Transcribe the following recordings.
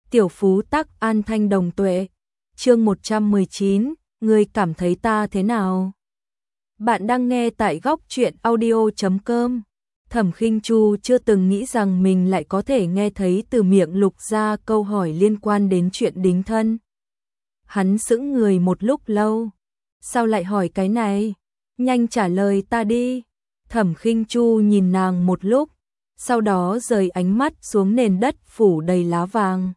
Tiểu Phú Tắc An Thanh Đồng Tuệ. Chương 119, ngươi cảm thấy ta thế nào? Bạn đang nghe tại góc truyện audio.com. Thẩm Khinh Chu chưa từng nghĩ rằng mình lại có thể nghe thấy từ miệng Lục Gia câu hỏi liên quan đến chuyện đính thân. Hắn sững người một lúc lâu. Sao lại hỏi cái này? Nhanh trả lời ta đi. Thẩm Khinh Chu nhìn nàng một lúc, sau đó rời ánh mắt xuống nền đất phủ đầy lá vàng.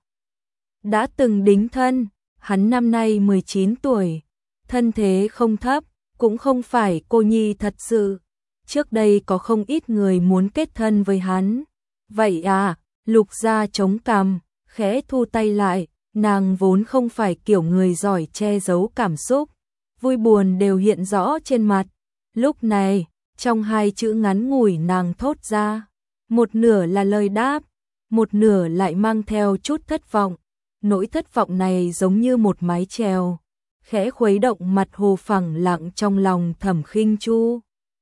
Đã từng đính thân, hắn năm nay 19 tuổi, thân thế không thấp, cũng không phải cô nhi thật sự. Trước đây có không ít người muốn kết thân với hắn. Vậy à, Lục Gia chống cằm, khẽ thu tay lại, nàng vốn không phải kiểu người giỏi che giấu cảm xúc, vui buồn đều hiện rõ trên mặt. Lúc này, trong hai chữ ngắn ngủi nàng thốt ra, một nửa là lời đáp, một nửa lại mang theo chút thất vọng. Nỗi thất vọng này giống như một mái chèo, khẽ khuấy động mặt hồ phẳng lặng trong lòng Thẩm Khinh Chu.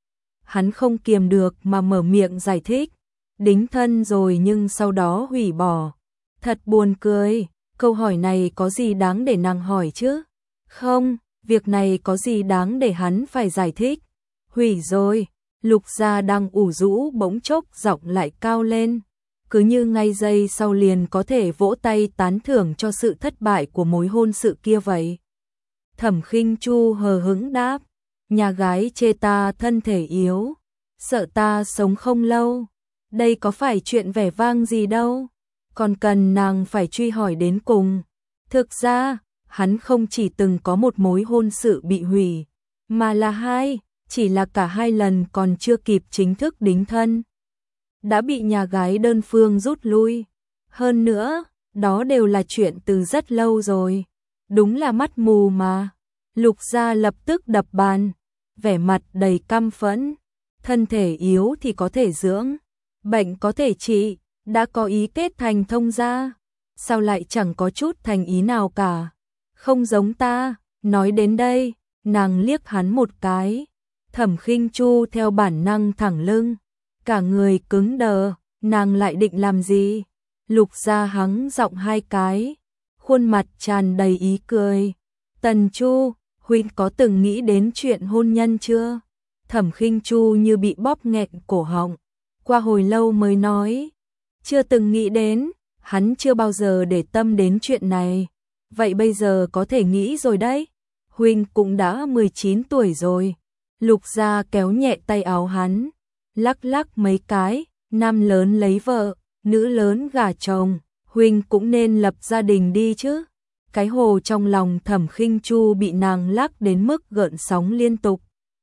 Hắn không kiềm được mà mở miệng giải thích, đính thân rồi nhưng sau đó hủy bỏ. Thật buồn cười, câu hỏi này có gì đáng để nàng hỏi chứ? Không, việc này có gì đáng để hắn phải giải thích. Hủy rồi, Lục Gia đang ủ rũ bỗng chốc giọng lại cao lên. Cứ như ngay giây sau liền có thể vỗ tay tán thưởng cho sự thất bại của mối hôn sự kia vậy. Thẩm Khinh Chu hờ hững đáp, nhà gái chê ta thân thể yếu, sợ ta sống không lâu. Đây có phải chuyện vẻ vang gì đâu, còn cần nàng phải truy hỏi đến cùng. Thực ra, hắn không chỉ từng có một mối hôn sự bị hủy, mà là hai, chỉ là cả hai lần còn chưa kịp chính thức đính thân đã bị nhà gái đơn phương rút lui. Hơn nữa, đó đều là chuyện từ rất lâu rồi. Đúng là mắt mù mà. Lục Gia lập tức đập bàn, vẻ mặt đầy căm phẫn. Thân thể yếu thì có thể dưỡng, bệnh có thể trị, đã có ý kết thành thông gia, sao lại chẳng có chút thành ý nào cả? Không giống ta. Nói đến đây, nàng liếc hắn một cái. Thẩm Khinh Chu theo bản năng thẳng lưng, cả người cứng đờ. Nàng lại định làm gì? Lục Gia hắng giọng hai cái, khuôn mặt tràn đầy ý cười. Tần Chu, huynh có từng nghĩ đến chuyện hôn nhân chưa? Thẩm Khinh Chu như bị bóp nghẹn cổ họng, qua hồi lâu mới nói, chưa từng nghĩ đến. Hắn chưa bao giờ để tâm đến chuyện này. Vậy bây giờ có thể nghĩ rồi đấy. Huynh cũng đã 19 tuổi rồi. Lục Gia kéo nhẹ tay áo hắn, lắc lắc mấy cái. Nam lớn lấy vợ, nữ lớn gả chồng, huynh cũng nên lập gia đình đi chứ. Cái hồ trong lòng Thẩm Khinh Chu bị nàng lắc đến mức gợn sóng liên tục.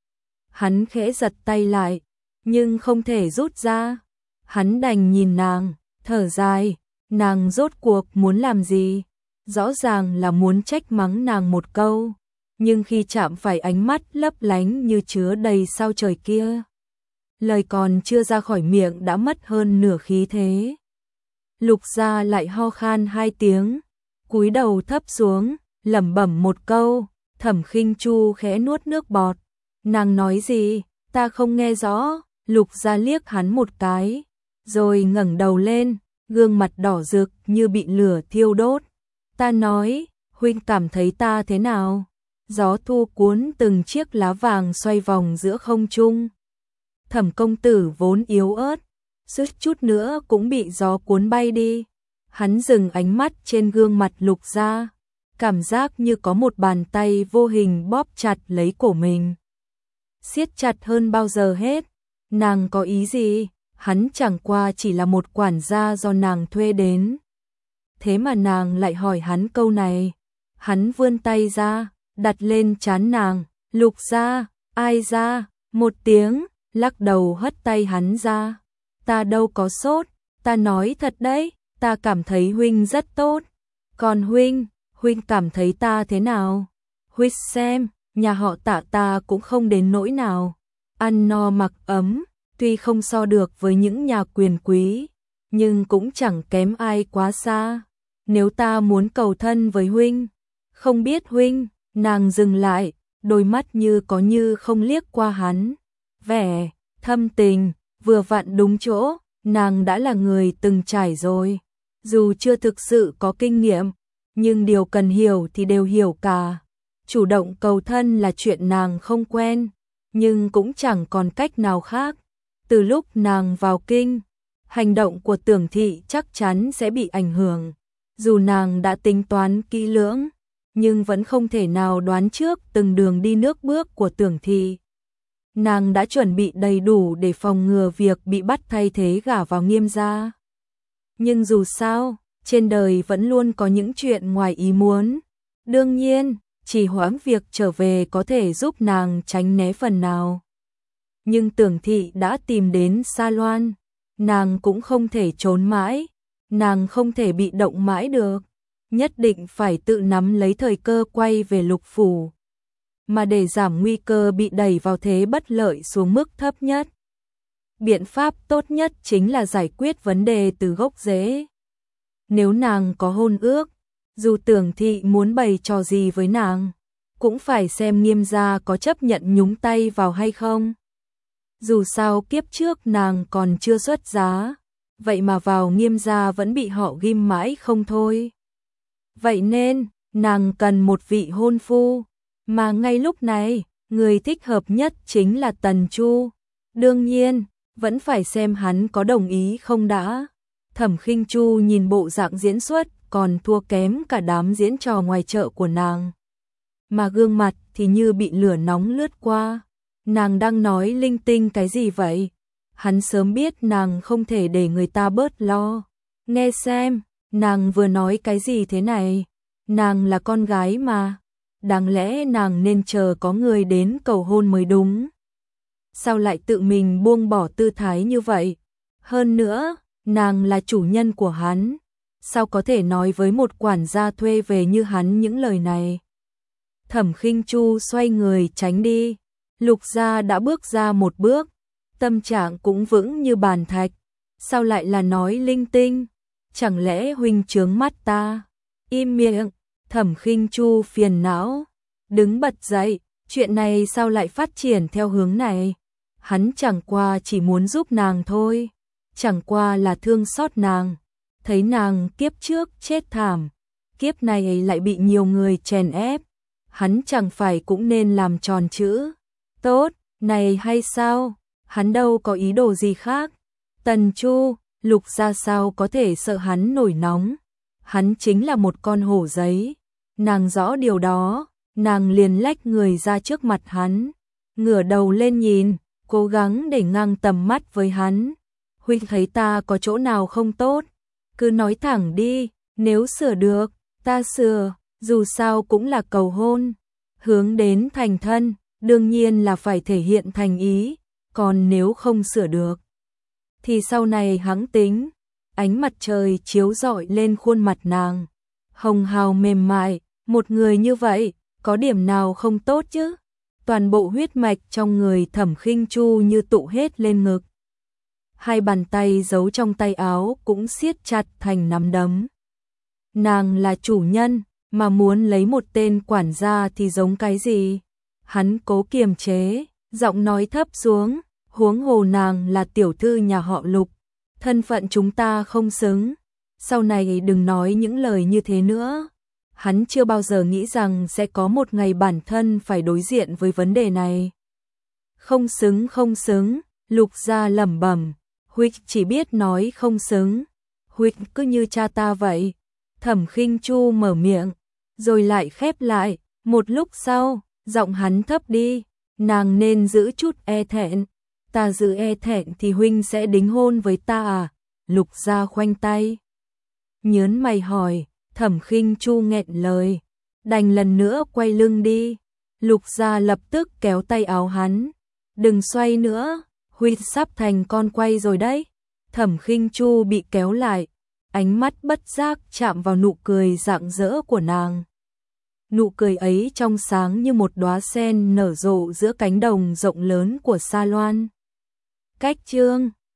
Hắn khẽ giật tay lại, nhưng không thể rút ra. Hắn đành nhìn nàng, thở dài. Nàng rốt cuộc muốn làm gì? Rõ ràng là muốn trách mắng nàng một câu, nhưng khi chạm phải ánh mắt lấp lánh như chứa đầy sao trời kia, lời còn chưa ra khỏi miệng đã mất hơn nửa khí thế. Lục Gia lại ho khan hai tiếng, cúi đầu thấp xuống, lẩm bẩm một câu. Thẩm Khinh Chu khẽ nuốt nước bọt. Nàng nói gì? Ta không nghe rõ. Lục Gia liếc hắn một cái, rồi ngẩng đầu lên, gương mặt đỏ rực như bị lửa thiêu đốt. Ta nói, huynh cảm thấy ta thế nào? Gió thu cuốn từng chiếc lá vàng xoay vòng giữa không trung. Thẩm công tử vốn yếu ớt, suýt chút nữa cũng bị gió cuốn bay đi. Hắn dừng ánh mắt trên gương mặt Lục Gia, cảm giác như có một bàn tay vô hình bóp chặt lấy cổ mình, siết chặt hơn bao giờ hết. Nàng có ý gì? Hắn chẳng qua chỉ là một quản gia do nàng thuê đến. Thế mà nàng lại hỏi hắn câu này. Hắn vươn tay ra, đặt lên trán nàng. Lục Gia, ai ra? Một tiếng, lắc đầu hất tay hắn ra. Ta đâu có sốt, ta nói thật đấy, ta cảm thấy huynh rất tốt. Còn huynh cảm thấy ta thế nào? Huynh xem, nhà họ Tạ ta cũng không đến nỗi nào. Ăn no mặc ấm, tuy không so được với những nhà quyền quý, nhưng cũng chẳng kém ai quá xa. Nếu ta muốn cầu thân với huynh, không biết huynh. Nàng dừng lại, đôi mắt như có như không liếc qua hắn. Vẻ thâm tình vừa vặn đúng chỗ, nàng đã là người từng trải rồi. dù chưa thực sự có kinh nghiệm, nhưng điều cần hiểu thì đều hiểu cả. Chủ động cầu thân là chuyện nàng không quen, nhưng cũng chẳng còn cách nào khác. Từ lúc nàng vào kinh, hành động của Tưởng Thị chắc chắn sẽ bị ảnh hưởng. Dù nàng đã tính toán kỹ lưỡng, nhưng vẫn không thể nào đoán trước từng đường đi nước bước của Tưởng Thị. Nàng đã chuẩn bị đầy đủ để phòng ngừa việc bị bắt thay thế gả vào Nghiêm gia. Nhưng dù sao, trên đời vẫn luôn có những chuyện ngoài ý muốn. Đương nhiên, chỉ hoãn việc trở về có thể giúp nàng tránh né phần nào. Nhưng Tưởng Thị đã tìm đến Sa Loan, nàng cũng không thể trốn mãi, nàng không thể bị động mãi được, nhất định phải tự nắm lấy thời cơ quay về Lục phủ. Mà để giảm nguy cơ bị đẩy vào thế bất lợi xuống mức thấp nhất, biện pháp tốt nhất chính là giải quyết vấn đề từ gốc rễ. Nếu nàng có hôn ước, dù Tưởng Thị muốn bày trò gì với nàng, cũng phải xem Nghiêm gia có chấp nhận nhúng tay vào hay không. Dù sao kiếp trước nàng còn chưa xuất giá, vậy mà vào Nghiêm gia vẫn bị họ ghim mãi không thôi. Vậy nên, nàng cần một vị hôn phu, mà ngay lúc này, người thích hợp nhất chính là Tần Chu. Đương nhiên, vẫn phải xem hắn có đồng ý không đã. Thẩm Khinh Chu nhìn bộ dạng diễn xuất còn thua kém cả đám diễn trò ngoài chợ của nàng. Mà gương mặt thì như bị lửa nóng lướt qua. Nàng đang nói linh tinh cái gì vậy? Hắn sớm biết nàng không thể để người ta bớt lo. Nghe xem, nàng vừa nói cái gì thế này? Nàng là con gái mà. Đáng lẽ nàng nên chờ có người đến cầu hôn mới đúng. Sao lại tự mình buông bỏ tư thái như vậy? Hơn nữa, nàng là chủ nhân của hắn. Sao có thể nói với một quản gia thuê về như hắn những lời này? Thẩm Khinh Chu xoay người tránh đi. Lục gia đã bước ra một bước, tâm trạng cũng vững như bàn thạch. Sao lại là nói linh tinh? Chẳng lẽ huynh chướng mắt ta? Im miệng. Thẩm Khinh Chu phiền não, đứng bật dậy, chuyện này sao lại phát triển theo hướng này? Hắn chẳng qua chỉ muốn giúp nàng thôi, chẳng qua là thương xót nàng, thấy nàng kiếp trước chết thảm, kiếp này lại bị nhiều người chèn ép, hắn chẳng phải cũng nên làm tròn chữ tốt này hay sao? Hắn đâu có ý đồ gì khác. Tần Chu, Lục gia sao có thể sợ hắn nổi nóng? Hắn chính là một con hổ giấy. Nàng rõ điều đó, nàng liền lách người ra trước mặt hắn, ngửa đầu lên nhìn, cố gắng để ngang tầm mắt với hắn. Huynh thấy ta có chỗ nào không tốt? Cứ nói thẳng đi, nếu sửa được, ta sửa, dù sao cũng là cầu hôn. Hướng đến thành thân, đương nhiên là phải thể hiện thành ý, còn nếu không sửa được, thì sau này hẵng tính. Ánh mặt trời chiếu rọi lên khuôn mặt nàng, hồng hào mềm mại, một người như vậy, có điểm nào không tốt chứ? Toàn bộ huyết mạch trong người Thẩm Khinh Chu như tụ hết lên ngực. Hai bàn tay giấu trong tay áo cũng siết chặt thành nắm đấm. Nàng là chủ nhân, mà muốn lấy một tên quản gia thì giống cái gì? Hắn cố kiềm chế, giọng nói thấp xuống, huống hồ nàng là tiểu thư nhà họ Lục. Thân phận chúng ta không xứng, sau này đừng nói những lời như thế nữa. Hắn chưa bao giờ nghĩ rằng sẽ có một ngày bản thân phải đối diện với vấn đề này. Không xứng không xứng, Lục gia lẩm bẩm, huynh chỉ biết nói không xứng, huynh cứ như cha ta vậy. Thẩm Khinh Chu mở miệng, rồi lại khép lại, một lúc sau, giọng hắn thấp đi, nàng nên giữ chút e thẹn. Ta giữ e thẹn thì huynh sẽ đính hôn với ta à? Lục gia khoanh tay, nhớn mày hỏi. Thẩm Khinh Chu nghẹn lời, đành lần nữa quay lưng đi. Lục gia lập tức kéo tay áo hắn, đừng xoay nữa, huynh sắp thành con quay rồi đấy. Thẩm Khinh Chu bị kéo lại, ánh mắt bất giác chạm vào nụ cười rạng rỡ của nàng. Nụ cười ấy trong sáng như một đóa sen nở rộ giữa cánh đồng rộng lớn của Sa Loan. Cách chương